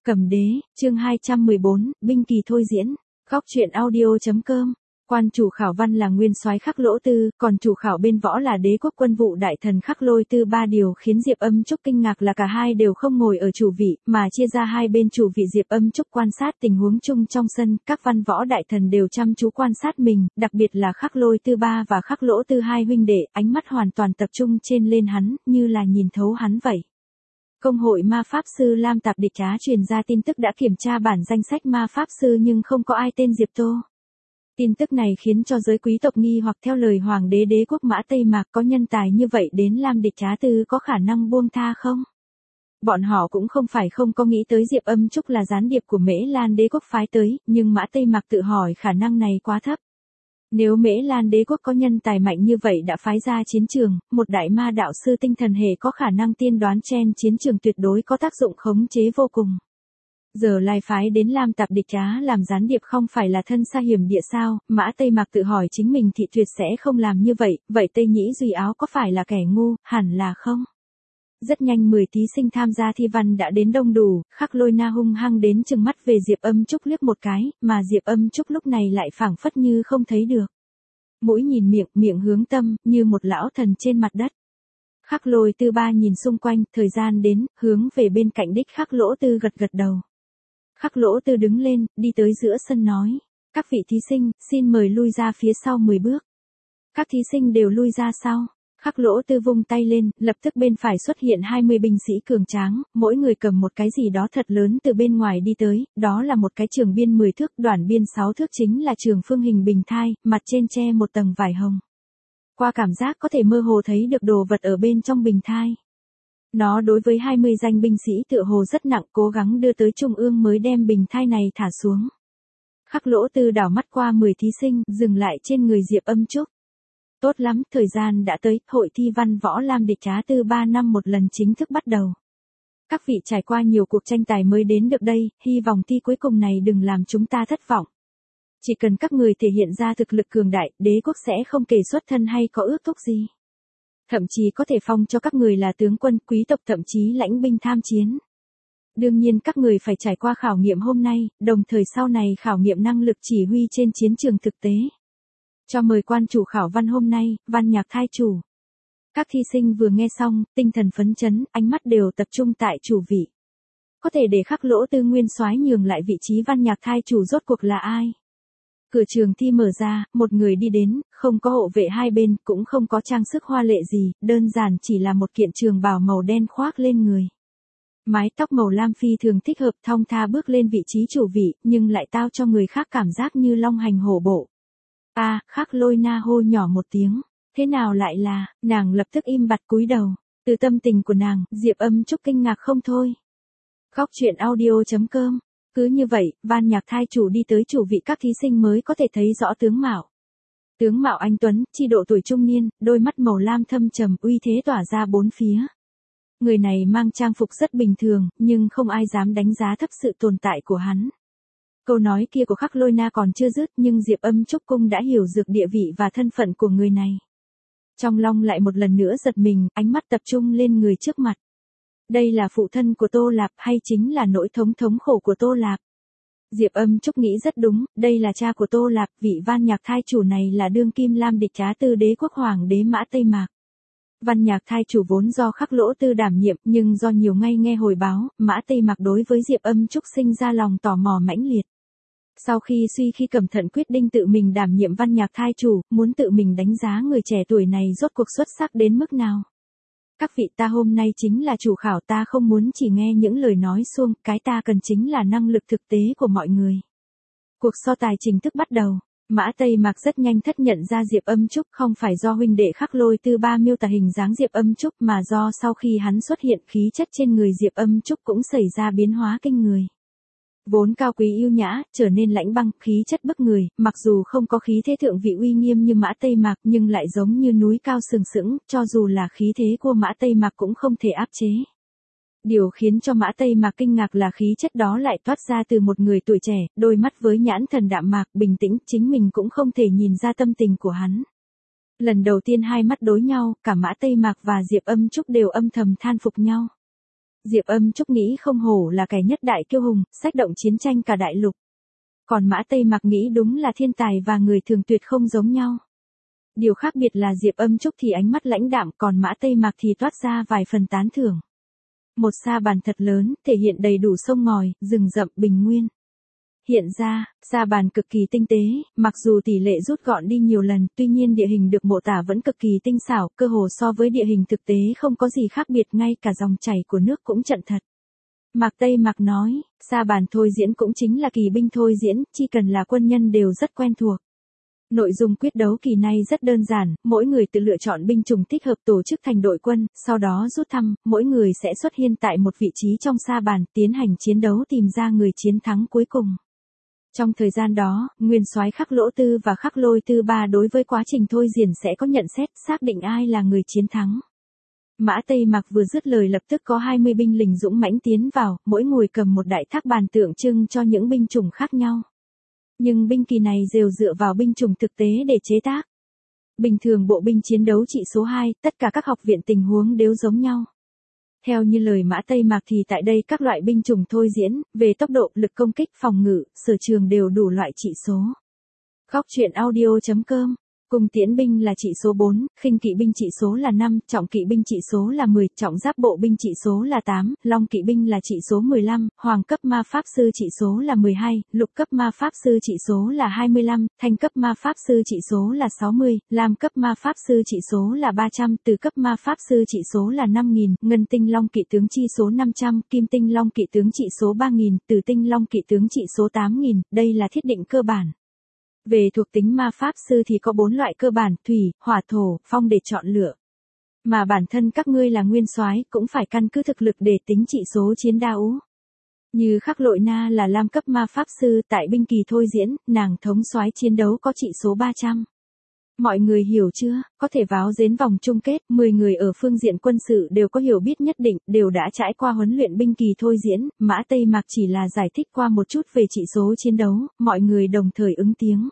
Cầm đế, chương 214, binh kỳ thôi diễn. Góc truyện audio.com. Quan chủ khảo văn là nguyên soái Khắc Lỗ Tư, còn chủ khảo bên võ là đế quốc quân vụ đại thần Khắc Lôi Tư. Ba điều khiến Diệp Âm Trúc kinh ngạc là cả hai đều không ngồi ở chủ vị, mà chia ra hai bên chủ vị. Diệp Âm Trúc quan sát tình huống chung trong sân, các văn võ đại thần đều chăm chú quan sát mình, đặc biệt là Khắc Lôi Tư ba và Khắc Lỗ Tư hai huynh đệ, ánh mắt hoàn toàn tập trung trên lên hắn, như là nhìn thấu hắn vậy. Công hội ma pháp sư Lam Tạp Địch Trá truyền ra tin tức đã kiểm tra bản danh sách ma pháp sư nhưng không có ai tên Diệp Tô. Tin tức này khiến cho giới quý tộc nghi hoặc theo lời hoàng đế đế quốc Mã Tây Mạc có nhân tài như vậy đến Lam Địch Trá Tư có khả năng buông tha không? Bọn họ cũng không phải không có nghĩ tới Diệp Âm Trúc là gián điệp của Mễ Lan đế quốc phái tới, nhưng Mã Tây Mạc tự hỏi khả năng này quá thấp. Nếu Mễ Lan đế quốc có nhân tài mạnh như vậy đã phái ra chiến trường, một đại ma đạo sư tinh thần hệ có khả năng tiên đoán trên chiến trường tuyệt đối có tác dụng khống chế vô cùng. Giờ lai phái đến Lam Tạp Địch Trá làm gián điệp không phải là thân xa hiểm địa sao? Mã Tây Mạc tự hỏi chính mình thì tuyệt sẽ không làm như vậy, vậy Tây Nhĩ Duy Áo có phải là kẻ ngu, hẳn là không? Rất nhanh 10 thí sinh tham gia thi văn đã đến đông đủ, Khắc Lôi Na hung hăng đến trừng mắt về Diệp Âm Trúc liếc một cái, mà Diệp Âm Trúc lúc này lại phảng phất như không thấy được. Mũi nhìn miệng, miệng hướng tâm, như một lão thần trên mặt đất. Khắc Lôi Tư ba nhìn xung quanh, thời gian đến, hướng về bên cạnh đích Khắc Lỗ Tư gật gật đầu. Khắc Lỗ Tư đứng lên, đi tới giữa sân nói, các vị thí sinh, xin mời lui ra phía sau 10 bước. Các thí sinh đều lui ra sau. Khắc Lỗ Tư vung tay lên, lập tức bên phải xuất hiện 20 binh sĩ cường tráng, mỗi người cầm một cái gì đó thật lớn từ bên ngoài đi tới, đó là một cái trường biên 10 thước, đoạn biên 6 thước chính là trường phương hình bình thai, mặt trên che một tầng vải hồng. Qua cảm giác có thể mơ hồ thấy được đồ vật ở bên trong bình thai. Nó đối với 20 danh binh sĩ tựa hồ rất nặng, cố gắng đưa tới trung ương mới đem bình thai này thả xuống. Khắc Lỗ Tư đảo mắt qua 10 thí sinh, dừng lại trên người Diệp Âm Trúc. Tốt lắm, thời gian đã tới, hội thi văn võ Lam Địch Trá Tư 3 năm một lần chính thức bắt đầu. Các vị trải qua nhiều cuộc tranh tài mới đến được đây, hy vọng thi cuối cùng này đừng làm chúng ta thất vọng. Chỉ cần các người thể hiện ra thực lực cường đại, đế quốc sẽ không kể xuất thân hay có ước thúc gì. Thậm chí có thể phong cho các người là tướng quân, quý tộc, thậm chí lãnh binh tham chiến. Đương nhiên các người phải trải qua khảo nghiệm hôm nay, đồng thời sau này khảo nghiệm năng lực chỉ huy trên chiến trường thực tế. Cho mời quan chủ khảo văn hôm nay, Văn Nhạc Thai chủ. Các thí sinh vừa nghe xong, tinh thần phấn chấn, ánh mắt đều tập trung tại chủ vị. Có thể để Khắc Lỗ Tư nguyên soái nhường lại vị trí Văn Nhạc Thai chủ rốt cuộc là ai? Cửa trường thi mở ra, một người đi đến, không có hộ vệ hai bên, cũng không có trang sức hoa lệ gì, đơn giản chỉ là một kiện trường bào màu đen khoác lên người. Mái tóc màu lam phi thường thích hợp, thong tha bước lên vị trí chủ vị, nhưng lại tạo cho người khác cảm giác như long hành hổ bộ. Khắc Lôi Na hô nhỏ một tiếng, thế nào lại là, nàng lập tức im bặt cúi đầu, từ tâm tình của nàng, Diệp Âm Trúc kinh ngạc không thôi. Góc truyện audio.com. Cứ như vậy, Văn Nhạc Thai chủ đi tới chủ vị, các thí sinh mới có thể thấy rõ tướng mạo. Tướng mạo anh tuấn, chi độ tuổi trung niên, đôi mắt màu lam thâm trầm, uy thế tỏa ra bốn phía. Người này mang trang phục rất bình thường, nhưng không ai dám đánh giá thấp sự tồn tại của hắn. Câu nói kia của Khắc Lôi Na còn chưa dứt, nhưng Diệp Âm Trúc cũng đã hiểu được địa vị và thân phận của người này. Trong lòng lại một lần nữa giật mình, ánh mắt tập trung lên người trước mặt. Đây là phụ thân của Tô Lạp hay chính là nỗi thống khổ của Tô Lạp? Diệp Âm Trúc nghĩ rất đúng, đây là cha của Tô Lạp, vị Văn Nhạc Thai chủ này là đương kim Lam Địch Trá Tư đế quốc hoàng đế Mã Tây Mạc. Văn Nhạc Thai chủ vốn do Khắc Lỗ Tư đảm nhiệm, nhưng do nhiều ngay nghe hồi báo, Mã Tây Mạc đối với Diệp Âm Trúc sinh ra lòng tò mò mãnh liệt. Sau khi cẩn thận quyết định tự mình đảm nhiệm Văn Nhạc Thai chủ, muốn tự mình đánh giá người trẻ tuổi này rốt cuộc xuất sắc đến mức nào. Các vị, ta hôm nay chính là chủ khảo, ta không muốn chỉ nghe những lời nói suông, cái ta cần chính là năng lực thực tế của mọi người. Cuộc so tài chính thức bắt đầu. Mã Tây Mạc rất nhanh nhận ra Diệp Âm Trúc không phải do huynh đệ Khắc Lôi Tư ba miêu tả hình dáng Diệp Âm Trúc mà do sau khi hắn xuất hiện khí chất trên người Diệp Âm Trúc cũng xảy ra biến hóa kinh người. Vốn cao quý yêu nhã, trở nên lãnh băng, khí chất bức người, mặc dù không có khí thế thượng vị uy nghiêm như Mã Tây Mạc nhưng lại giống như núi cao sừng sững, cho dù là khí thế của Mã Tây Mạc cũng không thể áp chế. Điều khiến cho Mã Tây Mạc kinh ngạc là khí chất đó lại toát ra từ một người tuổi trẻ, đôi mắt với nhãn thần đạm mạc, bình tĩnh, chính mình cũng không thể nhìn ra tâm tình của hắn. Lần đầu tiên hai mắt đối nhau, cả Mã Tây Mạc và Diệp Âm Trúc đều âm thầm than phục nhau. Diệp Âm Trúc nghĩ không hổ là kẻ nhất đại kiêu hùng, xách động chiến tranh cả đại lục. Còn Mã Tây Mạc nghĩ đúng là thiên tài và người thường tuyệt không giống nhau. Điều khác biệt là Diệp Âm Trúc thì ánh mắt lãnh đạm, còn Mã Tây Mạc thì toát ra vài phần tán thưởng. Một sa bàn thật lớn, thể hiện đầy đủ sông ngòi, rừng rậm, bình nguyên. Hiện ra, sa bàn cực kỳ tinh tế, mặc dù tỷ lệ rút gọn đi nhiều lần, tuy nhiên địa hình được mô tả vẫn cực kỳ tinh xảo, cơ hồ so với địa hình thực tế không có gì khác biệt, ngay cả dòng chảy của nước cũng trận thật. Mạc Tây Mạc nói, sa bàn thôi diễn cũng chính là kỳ binh thôi diễn, chỉ cần là quân nhân đều rất quen thuộc. Nội dung quyết đấu kỳ này rất đơn giản, mỗi người tự lựa chọn binh chủng thích hợp tổ chức thành đội quân, sau đó rút thăm, mỗi người sẽ xuất hiện tại một vị trí trong sa bàn, tiến hành chiến đấu tìm ra người chiến thắng cuối cùng. Trong thời gian đó, nguyên soái Khắc Lỗ Tư và Khắc Lôi Tư Ba đối với quá trình thôi diễn sẽ có nhận xét, xác định ai là người chiến thắng. Mã Tây Mạc vừa dứt lời lập tức có 20 binh lính dũng mãnh tiến vào, mỗi người cầm một đại thác bàn tượng trưng cho những binh chủng khác nhau. Nhưng binh kỳ này đều dựa vào binh chủng thực tế để chế tác. Bình thường bộ binh chiến đấu trị số 2, tất cả các học viện tình huống đều giống nhau. Theo như lời Mã Tây Mạc thì tại đây các loại binh chủng thôi diễn, về tốc độ, lực công kích, phòng ngự, sở trường đều đủ loại trị số. Góc truyện audio.com. Cung tiễn binh là trị số 4, khinh kỵ binh trị số là 5, trọng kỵ binh trị số là 10, trọng giáp bộ binh trị số là 8, long kỵ binh là trị số 15, hoàng cấp ma pháp sư trị số là 12, lục cấp ma pháp sư trị số là 25, thanh cấp ma pháp sư trị số là 60, lam cấp ma pháp sư trị số là 300, từ cấp ma pháp sư trị số là 5000, ngân tinh long kỵ tướng trị số 500, kim tinh long kỵ tướng trị số 3000, tử tinh long kỵ tướng trị số 8000, đây là thiết định cơ bản. Về thuộc tính ma pháp sư thì có 4 loại cơ bản, thủy, hỏa, thổ, phong để chọn lựa. Mà bản thân các ngươi là nguyên soái cũng phải căn cứ thực lực để tính trị số chiến đấu. Như Khắc Lội Na là lam cấp ma pháp sư, tại binh kỳ thôi diễn, nàng thống soái chiến đấu có trị số 300. Mọi người hiểu chưa, có thể vào đến vòng chung kết, 10 người ở phương diện quân sự đều có hiểu biết nhất định, đều đã trải qua huấn luyện binh kỳ thôi diễn, Mã Tây Mạc chỉ là giải thích qua một chút về trị số chiến đấu, mọi người đồng thời ứng tiếng.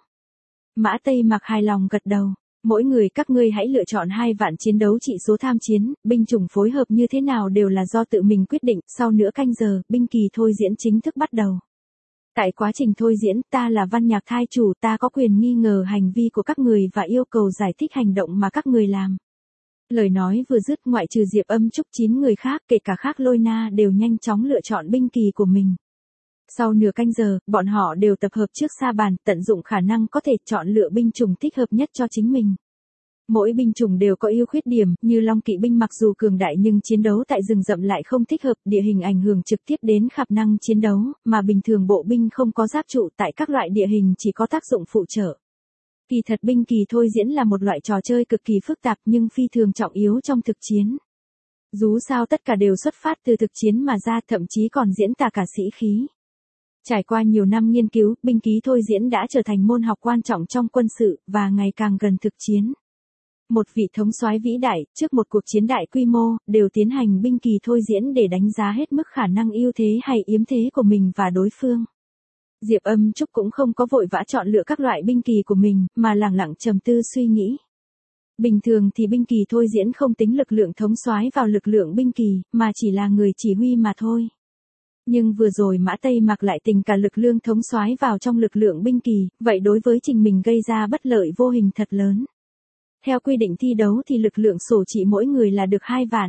Mã Tây Mạc hài lòng gật đầu, mỗi người các ngươi hãy lựa chọn 2 vạn chiến đấu trị số tham chiến, binh chủng phối hợp như thế nào đều là do tự mình quyết định, sau nửa canh giờ, binh kỳ thôi diễn chính thức bắt đầu. Tại quá trình thôi diễn, ta là Văn Nhạc Thai chủ, ta có quyền nghi ngờ hành vi của các người và yêu cầu giải thích hành động mà các người làm. Lời nói vừa dứt, ngoại trừ Diệp Âm Trúc 9 người khác, kể cả Khắc Lôi Na đều nhanh chóng lựa chọn binh kỳ của mình. Sau nửa canh giờ, bọn họ đều tập hợp trước sa bàn, tận dụng khả năng có thể chọn lựa binh chủng thích hợp nhất cho chính mình. Mỗi binh chủng đều có ưu khuyết điểm, như long kỵ binh mặc dù cường đại nhưng chiến đấu tại rừng rậm lại không thích hợp, địa hình ảnh hưởng trực tiếp đến khả năng chiến đấu, mà bình thường bộ binh không có giáp trụ, tại các loại địa hình chỉ có tác dụng phụ trợ. Kỳ thật binh kỳ thôi diễn là một loại trò chơi cực kỳ phức tạp nhưng phi thường trọng yếu trong thực chiến. Dù sao tất cả đều xuất phát từ thực chiến mà ra, thậm chí còn diễn tả cả sĩ khí. Trải qua nhiều năm nghiên cứu, binh ký thôi diễn đã trở thành môn học quan trọng trong quân sự, và ngày càng gần thực chiến. Một vị thống soái vĩ đại, trước một cuộc chiến đại quy mô, đều tiến hành binh kỳ thôi diễn để đánh giá hết mức khả năng ưu thế hay yếm thế của mình và đối phương. Diệp Âm Trúc cũng không có vội vã chọn lựa các loại binh kỳ của mình, mà lẳng lặng trầm tư suy nghĩ. Bình thường thì binh kỳ thôi diễn không tính lực lượng thống soái vào lực lượng binh kỳ, mà chỉ là người chỉ huy mà thôi. Nhưng vừa rồi Mã Tây Mạc lại tình cả lực lượng thống soái vào trong lực lượng binh kỳ, vậy đối với trình mình gây ra bất lợi vô hình thật lớn. Theo quy định thi đấu thì lực lượng sổ trị mỗi người là được 2 vạn.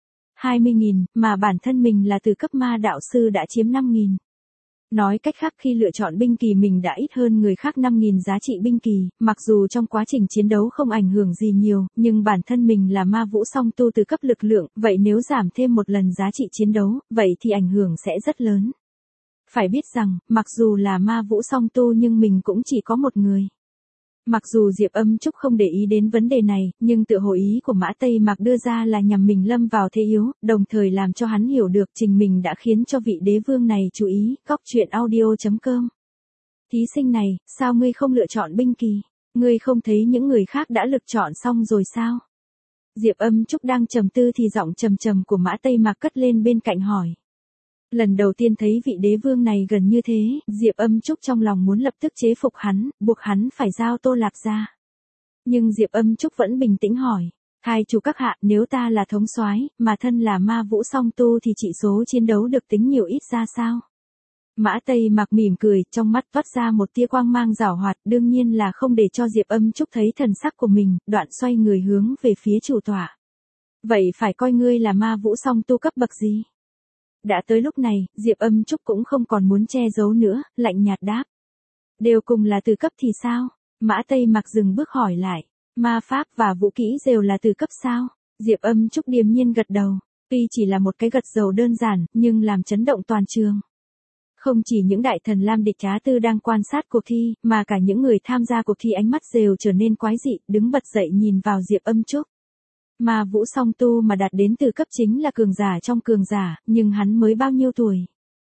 20.000, mà bản thân mình là từ cấp ma đạo sư đã chiếm 5.000. Nói cách khác khi lựa chọn binh kỳ mình đã ít hơn người khác 5.000 giá trị binh kỳ, mặc dù trong quá trình chiến đấu không ảnh hưởng gì nhiều, nhưng bản thân mình là ma vũ song tu từ cấp lực lượng, vậy nếu giảm thêm một lần giá trị chiến đấu, vậy thì ảnh hưởng sẽ rất lớn. Phải biết rằng, mặc dù là ma vũ song tu nhưng mình cũng chỉ có một người. Mặc dù Diệp Âm Trúc không để ý đến vấn đề này, nhưng tựa hồ ý của Mã Tây Mạc đưa ra là nhằm mình lâm vào thế yếu, đồng thời làm cho hắn hiểu được trình mình đã khiến cho vị đế vương này chú ý. Góc truyện audio.com. Thí sinh này, sao ngươi không lựa chọn binh kỳ? Ngươi không thấy những người khác đã lựa chọn xong rồi sao? Diệp Âm Trúc đang trầm tư thì giọng trầm trầm của Mã Tây Mạc cất lên bên cạnh hỏi. Lần đầu tiên thấy vị đế vương này gần như thế, Diệp Âm Trúc trong lòng muốn lập tức chế phục hắn, buộc hắn phải giao Tô Lạp ra. Nhưng Diệp Âm Trúc vẫn bình tĩnh hỏi. Thai chủ các hạ, nếu ta là thống soái, mà thân là ma vũ song tu thì chỉ số chiến đấu được tính nhiều ít ra sao? Mã Tây Mặc mỉm cười, trong mắt toát ra một tia quang mang giảo hoạt, đương nhiên là không để cho Diệp Âm Trúc thấy thần sắc của mình, đoạn xoay người hướng về phía chủ tọa. Vậy phải coi ngươi là ma vũ song tu cấp bậc gì? Đã tới lúc này, Diệp Âm Trúc cũng không còn muốn che giấu nữa, lạnh nhạt đáp. Đều cùng là từ cấp thì sao? Mã Tây Mặc dừng bước hỏi lại. Ma pháp và vũ kỹ đều là từ cấp sao? Diệp Âm Trúc điềm nhiên gật đầu. Tuy chỉ là một cái gật đầu đơn giản, nhưng làm chấn động toàn trường. Không chỉ những đại thần Lam Địch Trá Tư đang quan sát cuộc thi, mà cả những người tham gia cuộc thi ánh mắt đều trở nên quái dị, đứng bật dậy nhìn vào Diệp Âm Trúc. Mà vũ song tu mà đạt đến từ cấp chính là cường giả trong cường giả, nhưng hắn mới bao nhiêu tuổi?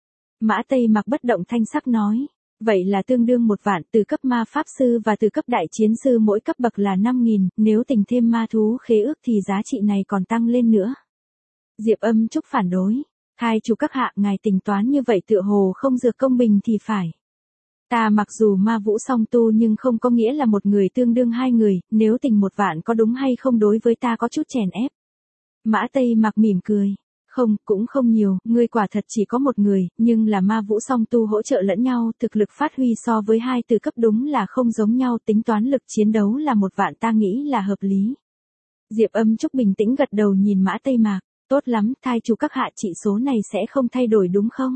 Mã Tây Mặc bất động thanh sắc nói. Vậy là tương đương 1 vạn, từ cấp ma pháp sư và từ cấp đại chiến sư mỗi cấp bậc là 5.000, nếu tính thêm ma thú khế ước thì giá trị này còn tăng lên nữa. Diệp Âm Trúc phản đối. Thai chủ các hạ, ngài tính toán như vậy tựa hồ không dược công bình thì phải. Ta mặc dù ma vũ song tu nhưng không có nghĩa là một người tương đương 2 người, nếu tình 1 vạn có đúng hay không đối với ta có chút chèn ép. Mã Tây Mặc mỉm cười. Không, cũng không nhiều, ngươi quả thật chỉ có 1 người, nhưng là ma vũ song tu hỗ trợ lẫn nhau, thực lực phát huy so với 2 từ cấp đúng là không giống nhau, tính toán lực chiến đấu là 1 vạn ta nghĩ là hợp lý. Diệp Âm Trúc bình tĩnh gật đầu nhìn Mã Tây Mặc. Tốt lắm, thai chủ các hạ, chỉ số này sẽ không thay đổi đúng không?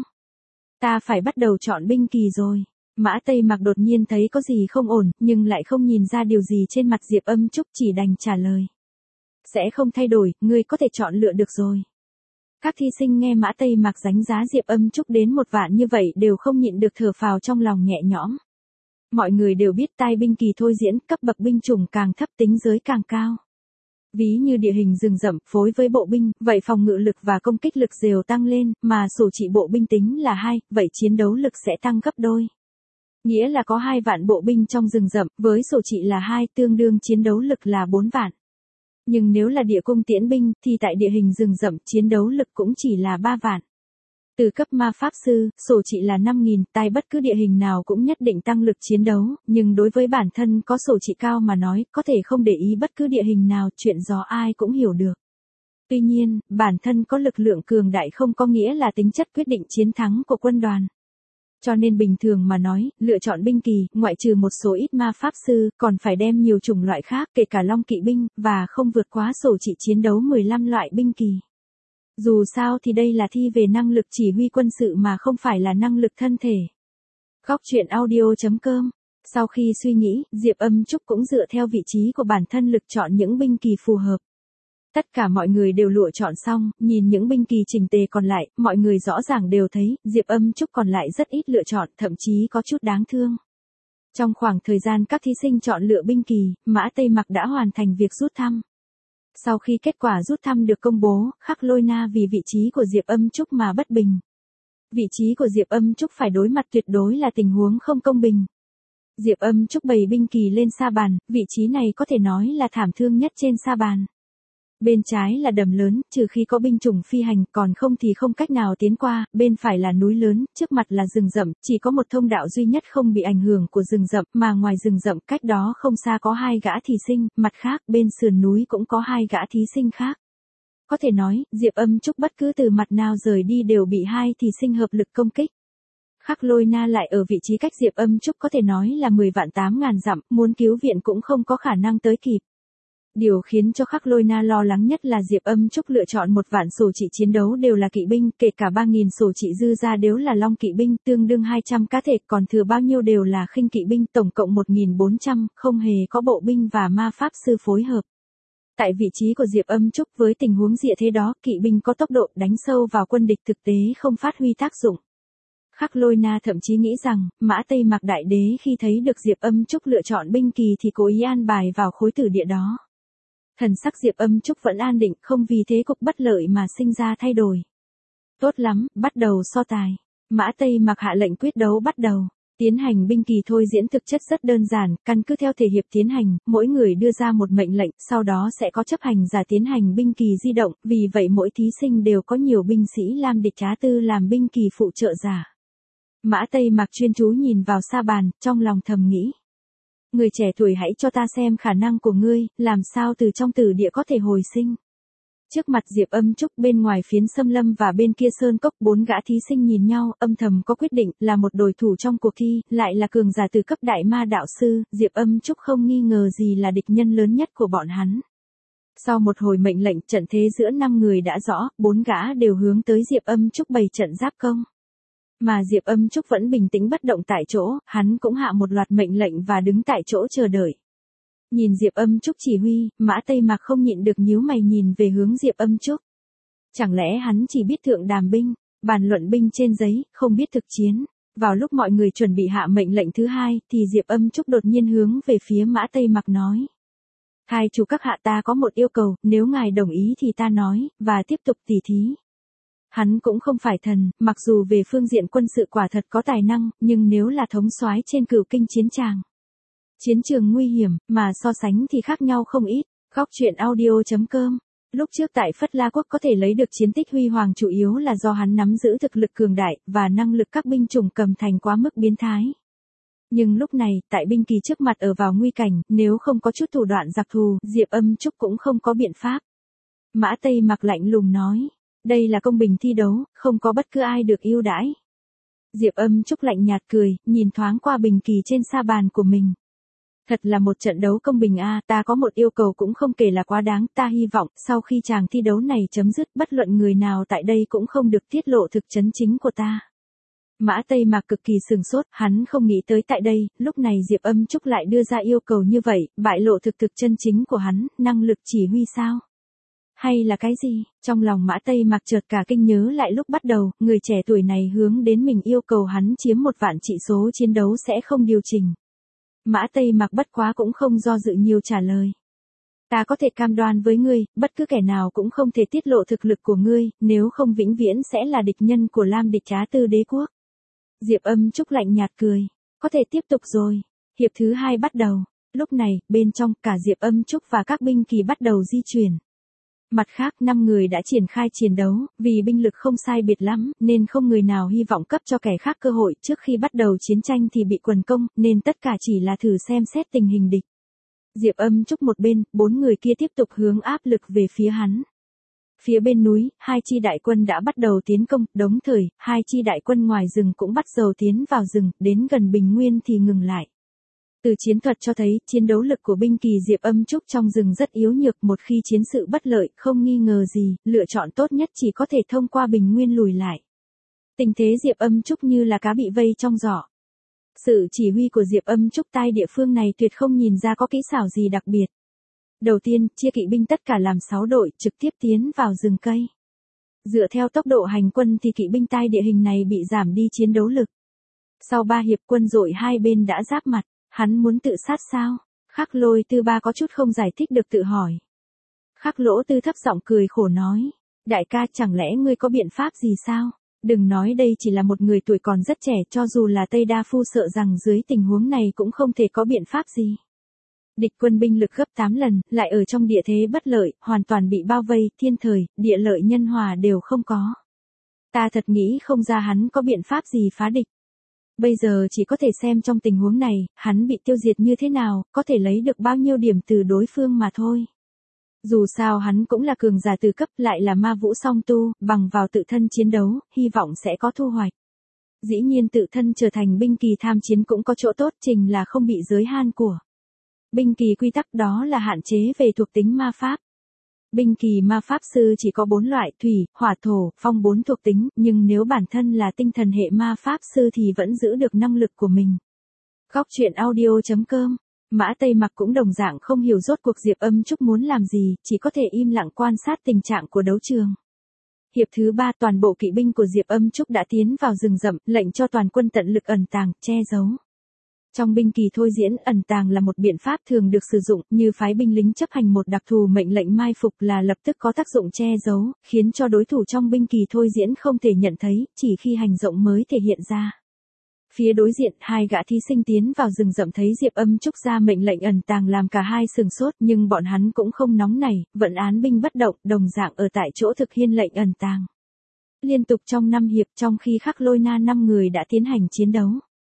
Ta phải bắt đầu chọn binh kỳ rồi. Mã Tây Mặc đột nhiên thấy có gì không ổn, nhưng lại không nhìn ra điều gì trên mặt Diệp Âm Trúc, chỉ đành trả lời. Sẽ không thay đổi, ngươi có thể chọn lựa được rồi. Các thí sinh nghe Mã Tây Mặc đánh giá Diệp Âm Trúc đến 1 vạn như vậy đều không nhịn được thở phào trong lòng nhẹ nhõm. Mọi người đều biết tai binh kỳ thôi diễn, cấp bậc binh chủng càng thấp tính giới càng cao. Ví như địa hình rừng rậm phối với bộ binh, vậy phòng ngự lực và công kích lực đều tăng lên, mà sổ trị bộ binh tính là 2, vậy chiến đấu lực sẽ tăng gấp đôi. Nghĩa là có 2 vạn bộ binh trong rừng rậm, với sổ trị là 2 tương đương chiến đấu lực là 4 vạn. Nhưng nếu là địa cung tiễn binh, thì tại địa hình rừng rậm chiến đấu lực cũng chỉ là 3 vạn. Từ cấp ma pháp sư, sổ trị là 5.000, tại bất cứ địa hình nào cũng nhất định tăng lực chiến đấu, nhưng đối với bản thân có sổ trị cao mà nói, có thể không để ý bất cứ địa hình nào, chuyện gió ai cũng hiểu được. Tuy nhiên, bản thân có lực lượng cường đại không có nghĩa là tính chất quyết định chiến thắng của quân đoàn. Cho nên bình thường mà nói, lựa chọn binh kỳ, ngoại trừ một số ít ma pháp sư, còn phải đem nhiều chủng loại khác, kể cả long kỵ binh, và không vượt quá sổ trị chiến đấu 15 loại binh kỳ. Dù sao thì đây là thi về năng lực chỉ huy quân sự mà không phải là năng lực thân thể. Góc truyện audio.com. Sau khi suy nghĩ, Diệp Âm Trúc cũng dựa theo vị trí của bản thân lực chọn những binh kỳ phù hợp. Tất cả mọi người đều lựa chọn xong, nhìn những binh kỳ chỉnh tề còn lại, mọi người rõ ràng đều thấy, Diệp Âm Trúc còn lại rất ít lựa chọn, thậm chí có chút đáng thương. Trong khoảng thời gian các thí sinh chọn lựa binh kỳ, Mã Tây Mặc đã hoàn thành việc rút thăm. Sau khi kết quả rút thăm được công bố, Khắc Lôi Na vì vị trí của Diệp Âm Trúc mà bất bình. Vị trí của Diệp Âm Trúc phải đối mặt tuyệt đối là tình huống không công bình. Diệp Âm Trúc bày binh kỳ lên sa bàn, vị trí này có thể nói là thảm thương nhất trên sa bàn. Bên trái là đầm lớn, trừ khi có binh chủng phi hành, còn không thì không cách nào tiến qua, bên phải là núi lớn, trước mặt là rừng rậm, chỉ có một thông đạo duy nhất không bị ảnh hưởng của rừng rậm, mà ngoài rừng rậm cách đó không xa có 2 gã thí sinh, mặt khác bên sườn núi cũng có 2 gã thí sinh khác. Có thể nói, Diệp Âm Trúc bất cứ từ mặt nào rời đi đều bị 2 thí sinh hợp lực công kích. Khắc Lôi Na lại ở vị trí cách Diệp Âm Trúc có thể nói là 10 vạn 8 ngàn dặm, muốn cứu viện cũng không có khả năng tới kịp. Điều khiến cho Khắc Lôi Na lo lắng nhất là Diệp Âm Trúc lựa chọn 1 vạn sổ trị chiến đấu đều là kỵ binh, kể cả 3.000 sổ trị dư ra đều là long kỵ binh, tương đương 200 cá thể, còn thừa bao nhiêu đều là khinh kỵ binh, tổng cộng 1.400, không hề có bộ binh và ma pháp sư phối hợp. Tại vị trí của Diệp Âm Trúc với tình huống địa thế đó, kỵ binh có tốc độ đánh sâu vào quân địch thực tế không phát huy tác dụng. Khắc Lôi Na thậm chí nghĩ rằng, Mã Tây Mặc đại đế khi thấy được Diệp Âm Trúc lựa chọn binh kỳ thì cố ý an bài vào khối tử địa đó. Thần sắc Diệp Âm Trúc vẫn an định, không vì thế cục bất lợi mà sinh ra thay đổi. Tốt lắm, bắt đầu so tài. Mã Tây Mặc hạ lệnh quyết đấu bắt đầu. Tiến hành binh kỳ thôi diễn thực chất rất đơn giản, căn cứ theo thể hiệp tiến hành, mỗi người đưa ra một mệnh lệnh, sau đó sẽ có chấp hành giả tiến hành binh kỳ di động, vì vậy mỗi thí sinh đều có nhiều binh sĩ Lam Địch Trá Tư làm binh kỳ phụ trợ giả. Mã Tây Mặc chuyên chú nhìn vào sa bàn, trong lòng thầm nghĩ. Người trẻ tuổi hãy cho ta xem khả năng của ngươi, làm sao từ trong tử địa có thể hồi sinh. Trước mặt Diệp Âm Trúc bên ngoài phiến xâm lâm và bên kia sơn cốc 4 gã thí sinh nhìn nhau âm thầm có quyết định là một đối thủ trong cuộc thi, lại là cường giả từ cấp đại ma đạo sư, Diệp Âm Trúc không nghi ngờ gì là địch nhân lớn nhất của bọn hắn. Sau một hồi mệnh lệnh trận thế giữa 5 người đã rõ, 4 gã đều hướng tới Diệp Âm Trúc bày trận giáp công. Mà Diệp Âm Trúc vẫn bình tĩnh bất động tại chỗ, hắn cũng hạ một loạt mệnh lệnh và đứng tại chỗ chờ đợi. Nhìn Diệp Âm Trúc chỉ huy, Mã Tây Mạc không nhịn được nhíu mày nhìn về hướng Diệp Âm Trúc. Chẳng lẽ hắn chỉ biết thượng đàm binh, bàn luận binh trên giấy, không biết thực chiến. Vào lúc mọi người chuẩn bị hạ mệnh lệnh thứ hai, thì Diệp Âm Trúc đột nhiên hướng về phía Mã Tây Mạc nói. Thái chủ các hạ, ta có một yêu cầu, nếu ngài đồng ý thì ta nói, và tiếp tục tỉ thí. Hắn cũng không phải thần, mặc dù về phương diện quân sự quả thật có tài năng, nhưng nếu là thống soái trên Cửu Kinh chiến tràng. Chiến trường nguy hiểm, mà so sánh thì khác nhau không ít. Góc truyện audio.com. Lúc trước tại Phất La Quốc có thể lấy được chiến tích huy hoàng chủ yếu là do hắn nắm giữ thực lực cường đại, và năng lực các binh chủng cầm thành quá mức biến thái. Nhưng lúc này, tại binh kỳ trước mặt ở vào nguy cảnh, nếu không có chút thủ đoạn giặc thù, Diệp Âm Trúc cũng không có biện pháp. Mã Tây Mặc lạnh lùng nói. Đây là công bình thi đấu, không có bất cứ ai được ưu đãi. Diệp Âm Trúc lạnh nhạt cười, nhìn thoáng qua bình kỳ trên sa bàn của mình. Thật là một trận đấu công bình a, ta có một yêu cầu cũng không kể là quá đáng, ta hy vọng sau khi chàng thi đấu này chấm dứt, bất luận người nào tại đây cũng không được tiết lộ thực chân chính của ta. Mã Tây Mạc cực kỳ sừng sốt, hắn không nghĩ tới tại đây, lúc này Diệp Âm Trúc lại đưa ra yêu cầu như vậy, bại lộ thực chân chính của hắn, năng lực chỉ huy sao? Hay là cái gì? Trong lòng Mã Tây Mạc chợt cả kinh nhớ lại lúc bắt đầu, người trẻ tuổi này hướng đến mình yêu cầu hắn chiếm một vạn trị số chiến đấu sẽ không điều chỉnh. Mã Tây Mạc bất quá cũng không do dự nhiều trả lời. Ta có thể cam đoan với ngươi, bất cứ kẻ nào cũng không thể tiết lộ thực lực của ngươi, nếu không vĩnh viễn sẽ là địch nhân của Lam Địch Trá Tư Đế quốc. Diệp Âm Trúc lạnh nhạt cười. Có thể tiếp tục rồi. Hiệp thứ 2 bắt đầu. Lúc này, bên trong cả Diệp Âm Trúc và các binh kỳ bắt đầu di chuyển. Mặt khác 5 người đã triển khai chiến đấu, vì binh lực không sai biệt lắm, nên không người nào hy vọng cấp cho kẻ khác cơ hội trước khi bắt đầu chiến tranh thì bị quần công, nên tất cả chỉ là thử xem xét tình hình địch. Diệp Âm Trúc một bên, 4 người kia tiếp tục hướng áp lực về phía hắn. Phía bên núi, 2 chi đại quân đã bắt đầu tiến công, đồng thời, 2 chi đại quân ngoài rừng cũng bắt đầu tiến vào rừng, đến gần Bình Nguyên thì ngừng lại. Từ chiến thuật cho thấy, chiến đấu lực của binh kỳ Diệp Âm Trúc trong rừng rất yếu nhược, một khi chiến sự bất lợi, không nghi ngờ gì, lựa chọn tốt nhất chỉ có thể thông qua Bình Nguyên lùi lại. Tình thế Diệp Âm Trúc như là cá bị vây trong giỏ. Sự chỉ huy của Diệp Âm Trúc tại địa phương này tuyệt không nhìn ra có kỹ xảo gì đặc biệt. Đầu tiên, chia kỵ binh tất cả làm 6 đội, trực tiếp tiến vào rừng cây. Dựa theo tốc độ hành quân thì kỵ binh tai địa hình này bị giảm đi chiến đấu lực. Sau 3 hiệp quân đội hai bên đã giáp mặt. Hắn muốn tự sát sao? Khắc Lôi Tư Ba có chút không giải thích được tự hỏi. Khắc Lỗ Tư thấp giọng cười khổ nói. Đại ca, chẳng lẽ ngươi có biện pháp gì sao? Đừng nói đây chỉ là một người tuổi còn rất trẻ, cho dù là Tây Đa Phu sợ rằng dưới tình huống này cũng không thể có biện pháp gì. Địch quân binh lực gấp 8 lần, lại ở trong địa thế bất lợi, hoàn toàn bị bao vây, thiên thời, địa lợi nhân hòa đều không có. Ta thật nghĩ không ra hắn có biện pháp gì phá địch. Bây giờ chỉ có thể xem trong tình huống này, hắn bị tiêu diệt như thế nào, có thể lấy được bao nhiêu điểm từ đối phương mà thôi. Dù sao hắn cũng là cường giả từ cấp, lại là ma vũ song tu, bằng vào tự thân chiến đấu, hy vọng sẽ có thu hoạch. Dĩ nhiên tự thân trở thành binh kỳ tham chiến cũng có chỗ tốt, trình là không bị giới hạn của. Binh kỳ quy tắc đó là hạn chế về thuộc tính ma pháp. Binh kỳ ma pháp sư chỉ có 4 loại, thủy, hỏa thổ, phong 4 thuộc tính, nhưng nếu bản thân là tinh thần hệ ma pháp sư thì vẫn giữ được năng lực của mình. Góc truyện audio.com. Mã Tây Mặc cũng đồng dạng không hiểu rốt cuộc Diệp Âm Trúc muốn làm gì, chỉ có thể im lặng quan sát tình trạng của đấu trường. Hiệp thứ 3, toàn bộ kỵ binh của Diệp Âm Trúc đã tiến vào rừng rậm, lệnh cho toàn quân tận lực ẩn tàng, che giấu. Trong binh kỳ thôi diễn, ẩn tàng là một biện pháp thường được sử dụng, như phái binh lính chấp hành một đặc thù mệnh lệnh mai phục là lập tức có tác dụng che giấu, khiến cho đối thủ trong binh kỳ thôi diễn không thể nhận thấy, chỉ khi hành động mới thể hiện ra. Phía đối diện, 2 gã thí sinh tiến vào rừng rậm thấy Diệp Âm Trúc ra mệnh lệnh ẩn tàng làm cả hai sừng sốt, nhưng bọn hắn cũng không nóng nảy, vẫn án binh bất động, đồng dạng ở tại chỗ thực hiện lệnh ẩn tàng. Liên tục trong 5 hiệp, trong khi Khắc Lôi Na 5 người đã tiến hành chiến đấu.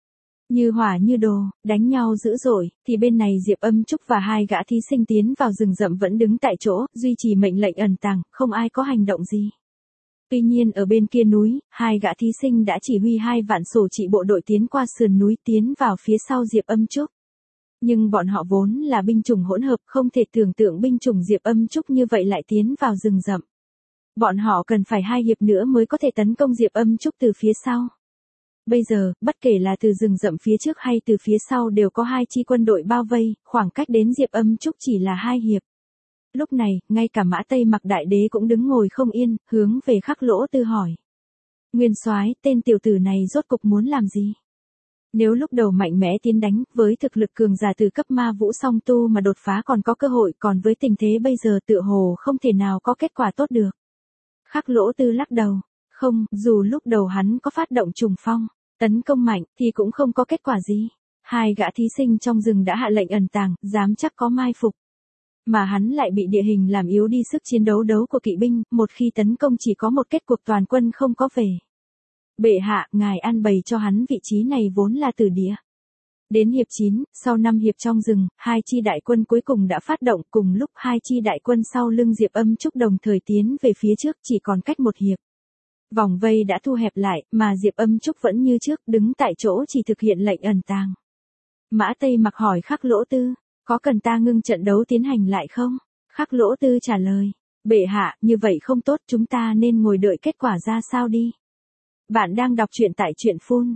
Như hỏa như đồ, đánh nhau dữ dội, thì bên này Diệp Âm Trúc và hai gã thí sinh tiến vào rừng rậm vẫn đứng tại chỗ, duy trì mệnh lệnh ẩn tàng, không ai có hành động gì. Tuy nhiên ở bên kia núi, hai gã thí sinh đã chỉ huy 2 vạn sổ trị bộ đội tiến qua sườn núi tiến vào phía sau Diệp Âm Trúc. Nhưng bọn họ vốn là binh chủng hỗn hợp, không thể tưởng tượng binh chủng Diệp Âm Trúc như vậy lại tiến vào rừng rậm. Bọn họ cần phải 2 hiệp nữa mới có thể tấn công Diệp Âm Trúc từ phía sau. Bây giờ, bất kể là từ rừng rậm phía trước hay từ phía sau đều có 2 chi quân đội bao vây, khoảng cách đến Diệp Âm Trúc chỉ là 2 hiệp. Lúc này, ngay cả Mã Tây Mặc đại đế cũng đứng ngồi không yên, hướng về Khắc Lỗ Tư hỏi. Nguyên soái, tên tiểu tử này rốt cục muốn làm gì? Nếu lúc đầu mạnh mẽ tiến đánh, với thực lực cường giả từ cấp ma vũ song tu mà đột phá còn có cơ hội, còn với tình thế bây giờ tựa hồ không thể nào có kết quả tốt được. Khắc Lỗ Tư lắc đầu. Không, dù lúc đầu hắn có phát động trùng phong, tấn công mạnh, thì cũng không có kết quả gì. 2 gã thí sinh trong rừng đã hạ lệnh ẩn tàng, dám chắc có mai phục. Mà hắn lại bị địa hình làm yếu đi sức chiến đấu của kỵ binh, một khi tấn công chỉ có một kết cuộc toàn quân không có về. Bệ hạ, ngài an bày cho hắn vị trí này vốn là tử địa. Đến hiệp 9, sau 5 hiệp trong rừng, 2 chi đại quân cuối cùng đã phát động, cùng lúc 2 chi đại quân sau lưng Diệp Âm Trúc đồng thời tiến về phía trước, chỉ còn cách 1 hiệp. Vòng vây đã thu hẹp lại, mà Diệp Âm Trúc vẫn như trước, đứng tại chỗ chỉ thực hiện lệnh ẩn tàng. Mã Tây Mặc hỏi Khắc Lỗ Tư, có cần ta ngưng trận đấu tiến hành lại không? Khắc Lỗ Tư trả lời, bệ hạ, như vậy không tốt, chúng ta nên ngồi đợi kết quả ra sao đi. Bạn đang đọc truyện tại truyện phun,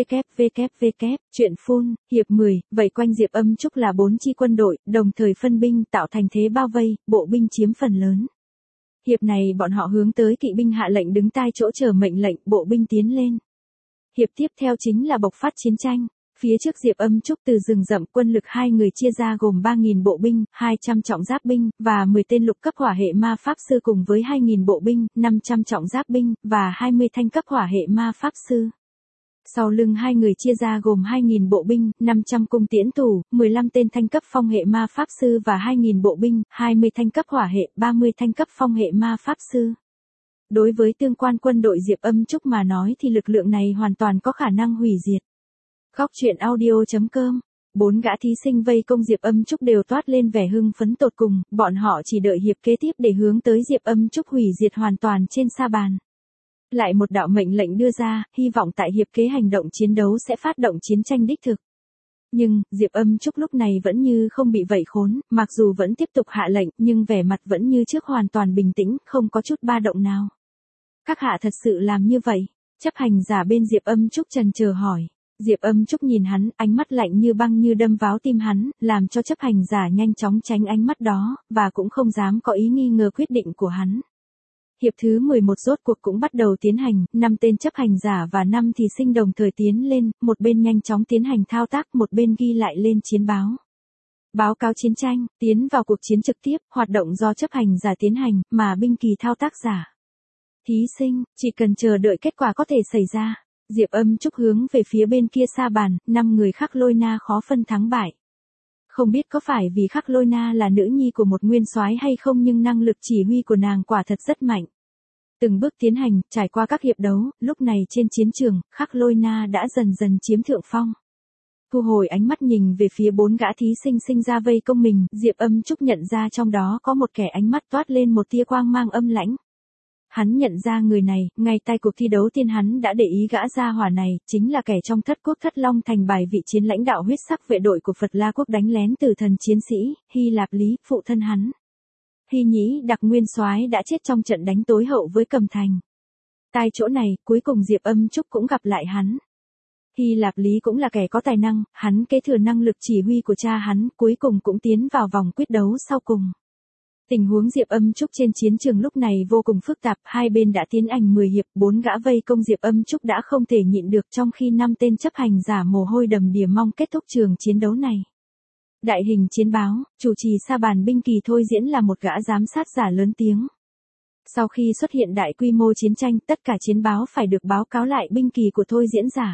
truyện phun, hiệp 10, vây quanh Diệp Âm Trúc là 4 chi quân đội, đồng thời phân binh tạo thành thế bao vây, bộ binh chiếm phần lớn. Hiệp này bọn họ hướng tới kỵ binh hạ lệnh đứng tai chỗ chờ mệnh lệnh, bộ binh tiến lên. Hiệp tiếp theo chính là bộc phát chiến tranh. Phía trước Diệp Âm Trúc từ rừng rậm, quân lực 2 người chia ra gồm 3.000 bộ binh, 200 trọng giáp binh, và 10 tên lục cấp hỏa hệ ma pháp sư cùng với 2.000 bộ binh, 500 trọng giáp binh, và 20 thanh cấp hỏa hệ ma pháp sư. Sau lưng 2 người chia ra gồm 2.000 bộ binh, 500 cung tiễn thủ, 15 tên thanh cấp phong hệ ma pháp sư và 2.000 bộ binh, 20 thanh cấp hỏa hệ, 30 thanh cấp phong hệ ma pháp sư. Đối với tương quan quân đội Diệp Âm Trúc mà nói thì lực lượng này hoàn toàn có khả năng hủy diệt. Góc truyện audio.com. 4 gã thí sinh vây công Diệp Âm Trúc đều toát lên vẻ hưng phấn tột cùng, bọn họ chỉ đợi hiệp kế tiếp để hướng tới Diệp Âm Trúc hủy diệt hoàn toàn trên sa bàn. Lại một đạo mệnh lệnh đưa ra, hy vọng tại hiệp kế hành động chiến đấu sẽ phát động chiến tranh đích thực. Nhưng, Diệp Âm Trúc lúc này vẫn như không bị vây khốn, mặc dù vẫn tiếp tục hạ lệnh, nhưng vẻ mặt vẫn như trước hoàn toàn bình tĩnh, không có chút ba động nào. Các hạ thật sự làm như vậy? Chấp hành giả bên Diệp Âm Trúc trần chờ hỏi. Diệp Âm Trúc nhìn hắn, ánh mắt lạnh như băng như đâm vào tim hắn, làm cho chấp hành giả nhanh chóng tránh ánh mắt đó, và cũng không dám có ý nghi ngờ quyết định của hắn. Hiệp thứ 11 rốt cuộc cũng bắt đầu tiến hành, 5 tên chấp hành giả và 5 thí sinh đồng thời tiến lên, một bên nhanh chóng tiến hành thao tác, một bên ghi lại lên chiến báo. Báo cáo chiến tranh, tiến vào cuộc chiến trực tiếp, hoạt động do chấp hành giả tiến hành, mà binh kỳ thao tác giả. Thí sinh, chỉ cần chờ đợi kết quả có thể xảy ra. Diệp Âm Trúc hướng về phía bên kia sa bàn, 5 người Khắc Lôi Na khó phân thắng bại. Không biết có phải vì Khắc Lôi Na là nữ nhi của một nguyên soái hay không, nhưng năng lực chỉ huy của nàng quả thật rất mạnh. Từng bước tiến hành, trải qua các hiệp đấu, lúc này trên chiến trường, Khắc Lôi Na đã dần dần chiếm thượng phong. Thu hồi ánh mắt nhìn về phía 4 gã thí sinh sinh ra vây công mình, Diệp Âm Trúc nhận ra trong đó có một kẻ ánh mắt toát lên một tia quang mang âm lãnh. Hắn nhận ra người này, ngay tại cuộc thi đấu tiên hắn đã để ý gã gia hỏa này, chính là kẻ trong Thất Quốc Thất Long thành bài vị chiến lãnh đạo huyết sắc vệ đội của Phật La Quốc đánh lén tử thần chiến sĩ, Hy Lạp Lý, phụ thân hắn. Hy Nhĩ Đặc nguyên soái đã chết trong trận đánh tối hậu với Cầm Thành. Tại chỗ này, cuối cùng Diệp Âm Trúc cũng gặp lại hắn. Hy Lạp Lý cũng là kẻ có tài năng, hắn kế thừa năng lực chỉ huy của cha hắn, cuối cùng cũng tiến vào vòng quyết đấu sau cùng. Tình huống Diệp Âm Trúc trên chiến trường lúc này vô cùng phức tạp, hai bên đã tiến hành 10 hiệp, 4 gã vây công Diệp Âm Trúc đã không thể nhịn được, trong khi 5 tên chấp hành giả mồ hôi đầm đìa mong kết thúc trường chiến đấu này. Đại hình chiến báo, chủ trì sa bàn binh kỳ thôi diễn là một gã giám sát giả lớn tiếng. Sau khi xuất hiện đại quy mô chiến tranh, tất cả chiến báo phải được báo cáo lại binh kỳ của thôi diễn giả.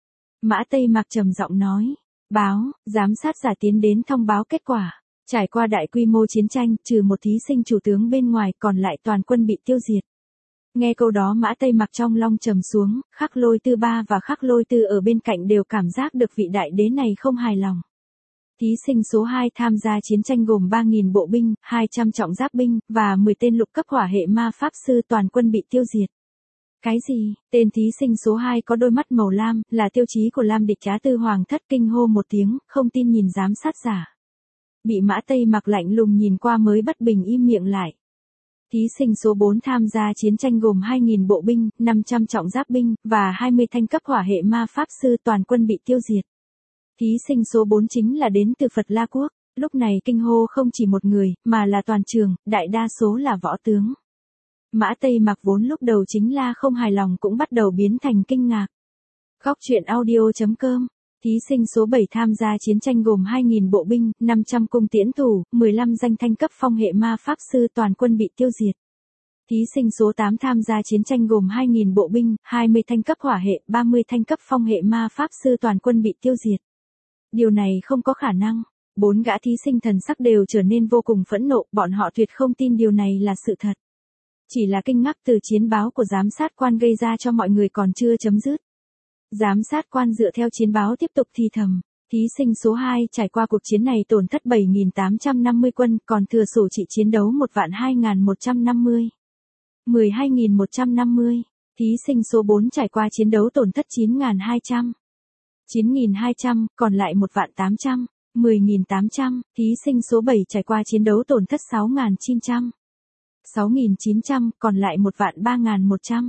Mã Tây Mạc trầm giọng nói, báo, giám sát giả tiến đến thông báo kết quả. Trải qua đại quy mô chiến tranh, trừ một thí sinh chủ tướng bên ngoài, còn lại toàn quân bị tiêu diệt. Nghe câu đó Mã Tây Mặc trong long trầm xuống, Khắc Lôi Tư Ba và Khắc Lôi Tư ở bên cạnh đều cảm giác được vị đại đế này không hài lòng. Thí sinh số 2 tham gia chiến tranh gồm 3.000 bộ binh, 200 trọng giáp binh, và 10 tên lục cấp hỏa hệ ma pháp sư toàn quân bị tiêu diệt. Cái gì? Tên thí sinh số 2 có đôi mắt màu lam, là tiêu chí của Lam Địch Trá Tư Hoàng thất kinh hô một tiếng, không tin nhìn giám sát giả. Bị Mã Tây Mặc lạnh lùng nhìn qua mới bất bình im miệng lại. Thí sinh số 4 tham gia chiến tranh gồm 2.000 bộ binh, 500 trọng giáp binh, và 20 thanh cấp hỏa hệ ma pháp sư toàn quân bị tiêu diệt. Thí sinh số 4 chính là đến từ Phật La Quốc, lúc này kinh hô không chỉ một người, mà là toàn trường, đại đa số là võ tướng. Mã Tây Mặc vốn lúc đầu chính là không hài lòng cũng bắt đầu biến thành kinh ngạc. Góc truyện audio.com. Thí sinh số 7 tham gia chiến tranh gồm 2.000 bộ binh, 500 cung tiễn thủ, 15 danh thanh cấp phong hệ ma pháp sư toàn quân bị tiêu diệt. Thí sinh số 8 tham gia chiến tranh gồm 2.000 bộ binh, 20 thanh cấp hỏa hệ, 30 thanh cấp phong hệ ma pháp sư toàn quân bị tiêu diệt. Điều này không có khả năng. 4 gã thí sinh thần sắc đều trở nên vô cùng phẫn nộ, bọn họ tuyệt không tin điều này là sự thật. Chỉ là kinh ngạc từ chiến báo của giám sát quan gây ra cho mọi người còn chưa chấm dứt. Giám sát quan dựa theo chiến báo tiếp tục thì thầm. Thí sinh số 2 trải qua cuộc chiến này tổn thất 7.850 quân, còn thừa sổ trị chiến đấu 1.2.150. 12.150. Thí sinh số 4 trải qua chiến đấu tổn thất 9.200. 9.200, còn lại 1.800. 10.800. Thí sinh số 7 trải qua chiến đấu tổn thất 6.900. 6.900, còn lại 1.3.100.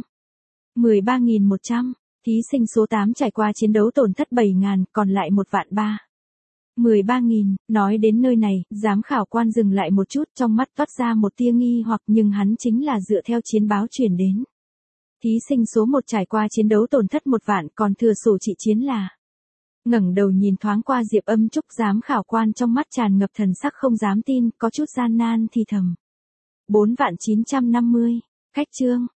13.100. Thí sinh số 8 trải qua chiến đấu tổn thất 7.000, còn lại 1.300. 13.000, nói đến nơi này, giám khảo quan dừng lại một chút, trong mắt toát ra một tia nghi hoặc, nhưng hắn chính là dựa theo chiến báo chuyển đến. Thí sinh số 1 trải qua chiến đấu tổn thất 1.000, còn thừa sổ trị chiến là. Ngẩng đầu nhìn thoáng qua Diệp Âm Trúc, giám khảo quan trong mắt tràn ngập thần sắc không dám tin, có chút gian nan thì thầm. 4.950. Cách chương.